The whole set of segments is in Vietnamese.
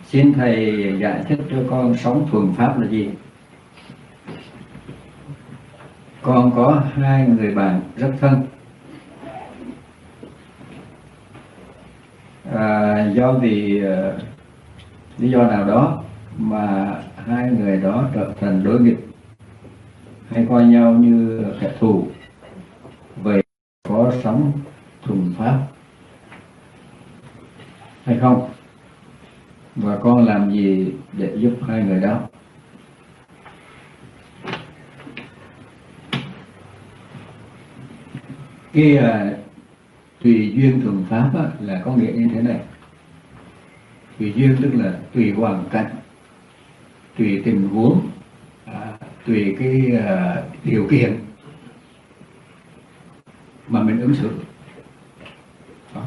Xin thầy giải thích cho con sống thuần pháp là gì? Con có hai người bạn rất thân. Do vì lý do nào đó mà hai người đó trở thành đối nghịch, hay coi nhau như kẻ thù. Vậy có sống thuần pháp hay không? Và con làm gì để giúp hai người đó? Cái tùy duyên thuần pháp là có nghĩa như thế này. Tùy duyên tức là tùy hoàn cảnh, tùy tình huống, tùy cái điều kiện mà mình ứng xử. Đó.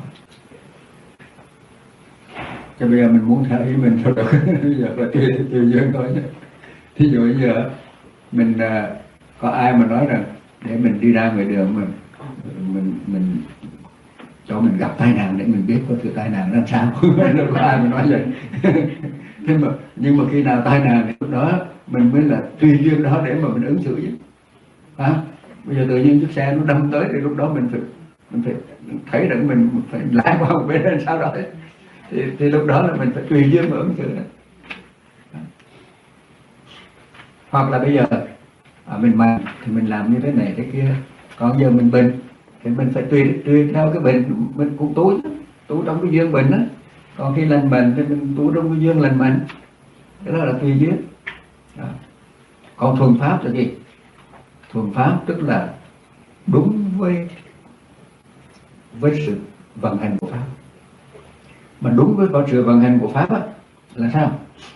Cho bây giờ mình muốn theo ý mình thôi được. Bây giờ là tùy duyên thôi. Thí dụ bây giờ mình có ai mà nói rằng để mình đi ra ngoài đường mình cho mình gặp tai nạn để mình biết có sự tai nạn làm sao. Đâu có ai mà nói vậy. nhưng mà khi nào tai nạn thì lúc đó mình mới là tùy duyên đó để mà mình ứng xử chứ. Bây giờ tự nhiên chiếc xe nó đâm tới thì lúc đó mình phải thấy rằng mình phải lái qua một bên sau đó thì lúc đó là mình phải tùy duyên mà ứng xử. Hoặc là bây giờ mình mạnh thì mình làm như thế này thế kia, còn giờ mình bệnh thì mình phải tùy theo cái bệnh mình cũng tú trong cái duyên bệnh đó. Còn khi lành bệnh thì mình tú trong cái duyên lành bệnh. Cái đó là tùy duyên. Còn thuần pháp là gì? Thuần pháp tức là đúng với sự vận hành của pháp. Mà đúng với sự vận hành của pháp là sao?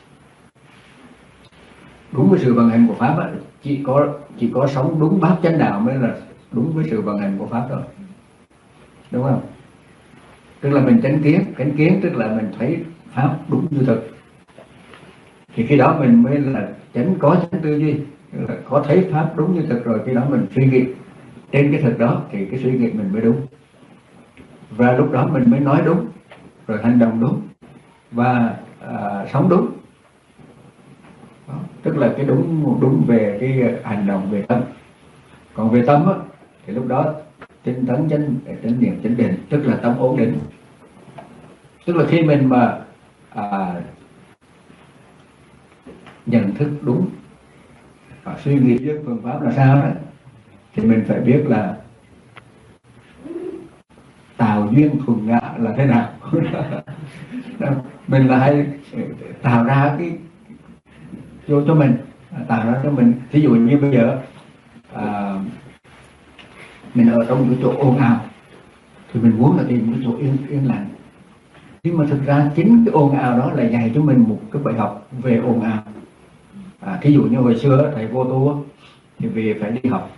Đúng với sự vận hành của pháp chỉ có sống đúng bát chánh đạo mới là đúng với sự vận hành của pháp thôi, đúng không? Tức là mình chánh kiến tức là mình thấy pháp đúng như thực, thì khi đó mình mới là có chánh tư duy, là có thấy pháp đúng như thực rồi, khi đó mình suy nghĩ trên cái thực đó thì cái suy nghĩ mình mới đúng, và lúc đó mình mới nói đúng, rồi hành động đúng và sống đúng. Đó, tức là cái đúng về cái hành động về tâm. Còn về tâm thì lúc đó tinh tấn chánh niệm chánh định, tức là tâm ổn định. Tức là khi mình mà nhận thức đúng, suy nghĩ với phương pháp là sao đó, thì mình phải biết là tạo duyên thuần ngã là thế nào. Mình là hay tạo ra cái cho mình, tạo ra cho mình. Ví dụ như bây giờ mình ở trong cái chỗ ồn ào thì mình muốn là tìm cái chỗ yên lặng, nhưng mà thực ra chính cái ồn ào đó là dạy cho mình một cái bài học về ồn ào. Thí dụ như hồi xưa thầy vô tu thì về phải đi học,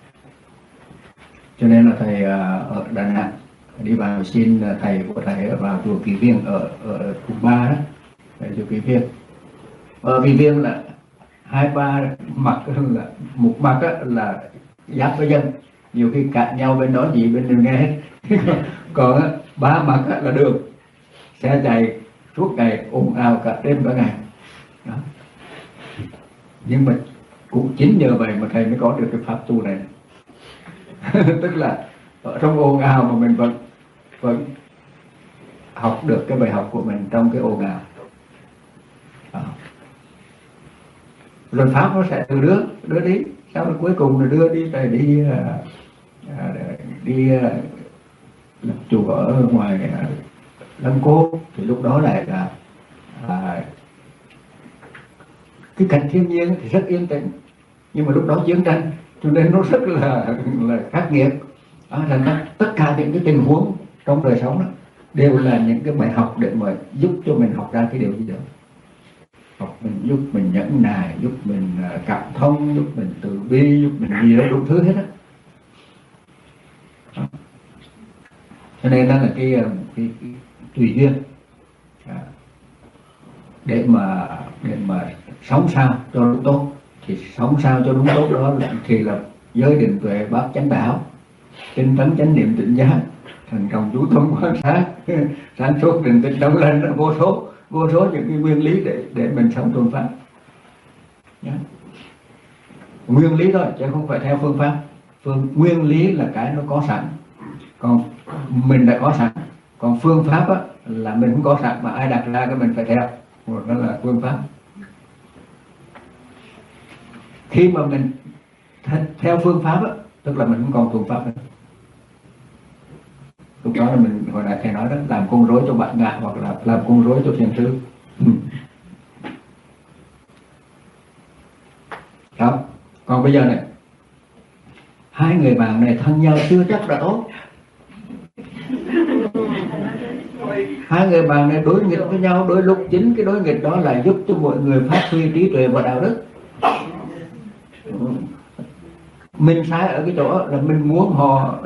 cho nên là thầy ở Đà Nẵng đi vào xin thầy của thầy vào chùa Kỳ Viên ở quận 3 đó, tại chùa Kỳ Viên. Ở Kỳ Viên là hai ba mặt, là một mặt là giáp với dân, nhiều khi cãi nhau bên đó gì bên đường nghe hết. Còn ba mặt là đường, xe chạy suốt ngày ồn ào cả đêm cả ngày đó. Nhưng mà cũng chính nhờ vậy mà thầy mới có được cái pháp tu này. Tức là ở trong ồn ào mà mình vẫn học được cái bài học của mình trong cái ồn ào. Rồi pháp nó sẽ từ đưa đi, sau đó cuối cùng là đưa đi thầy đi lập chùa ở ngoài Lâm Cô, thì lúc đó lại là cái cảnh thiên nhiên thì rất yên tĩnh, nhưng mà lúc đó chiến tranh cho nên nó rất là khắc nghiệt. Thành ra tất cả những cái tình huống trong đời sống đó đều là những cái bài học để mà giúp cho mình học ra cái điều gì đó. Học mình giúp mình nhẫn nại, giúp mình cảm thông, giúp mình từ bi, giúp mình gì đó đủ thứ hết á. Cho nên đó là cái tùy duyên để mà sống sao cho đúng tốt. Thì sống sao cho đúng tốt đó thì là giới định tuệ bát chánh đạo, tinh tấn chánh niệm tỉnh giác, thành công chú tâm quan sát sáng suốt trình tích đấu lên, nó vô số những cái nguyên lý để mình sống tuân pháp. Nguyên lý thôi chứ không phải theo phương pháp. Nguyên lý là cái nó có sẵn, còn mình đã có sẵn. Còn phương pháp á, là mình không có sẵn mà ai đặt ra cái mình phải theo, đó là phương pháp. Khi mà mình theo phương pháp á, tức là mình không còn thuần pháp nữa. Lúc đó là mình hồi nãy thầy nói đó, làm con rối cho bạn ngạ hoặc là làm con rối cho thiền sư. Đó. Còn bây giờ này, hai người bạn này thân nhau chưa chắc đã tốt. Hai người bạn này đối nghịch với nhau, đôi lúc chính cái đối nghịch đó là giúp cho mọi người phát huy trí tuệ và đạo đức. Mình sai ở cái chỗ là mình muốn họ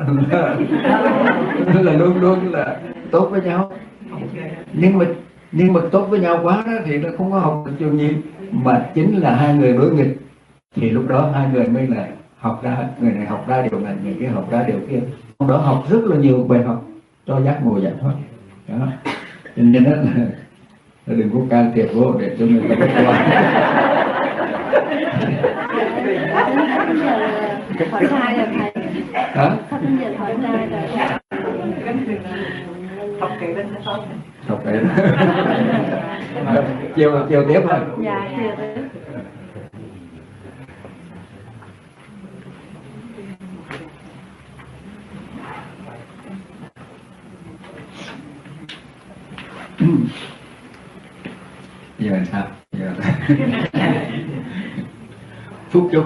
là luôn luôn là tốt với nhau, nhưng mà tốt với nhau quá đó thì nó không có học được điều gì, mà chính là hai người đối nghịch thì lúc đó hai người mới là học ra, người này học ra điều này, người kia học ra điều kia, trong đó học rất là nhiều bài học cho giác ngộ giải thoát. Đó, cho nên đó là đừng có can thiệp vô để cho người ta biết qua. Hỏi sai rồi thầy. Hả? Sắp đến giờ hỏi sai rồi. Học kỹ bên đó. Học kỹ. Chiều tiếp hả? Dạ, chiều tiếp. Giờ sao? Giờ phúc chúc.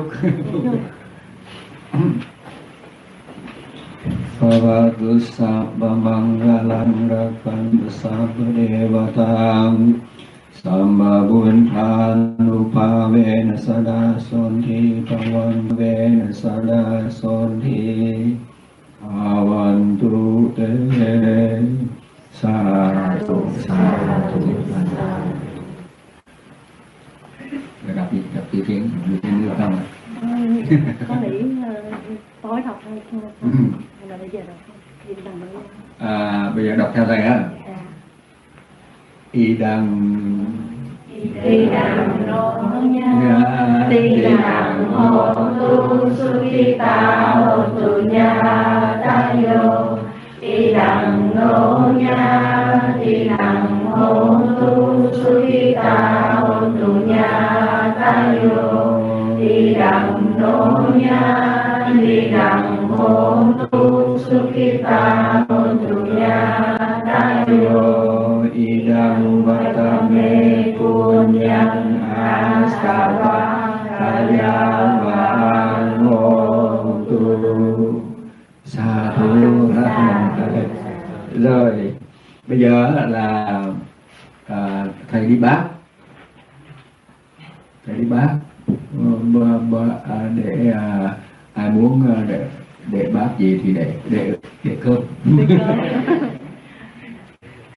Bhavatu sabba mangalam rakantu sabba devatam Samba buddhanupavena sada sonti pavanvena sada sonti avantu te sadhu sadhu. Đọc ý kiến được không ạ? Có nghĩ tối học hay không? Hay là bây giờ đọc không? Bây giờ đọc theo thầy á. Y đằng nô nha ti đằng hô tu sukita hô tu nha tayo y đằng nô nha ti đằng hô tu sukita hô tu nha tayo y đằng nô nha ti đằng hô tu sukita hô tu nha tayo idang vatame punyang asava kayavano tu sadhu. Rồi bây giờ là thầy đi bác, để ai muốn để bác gì thì để cơm.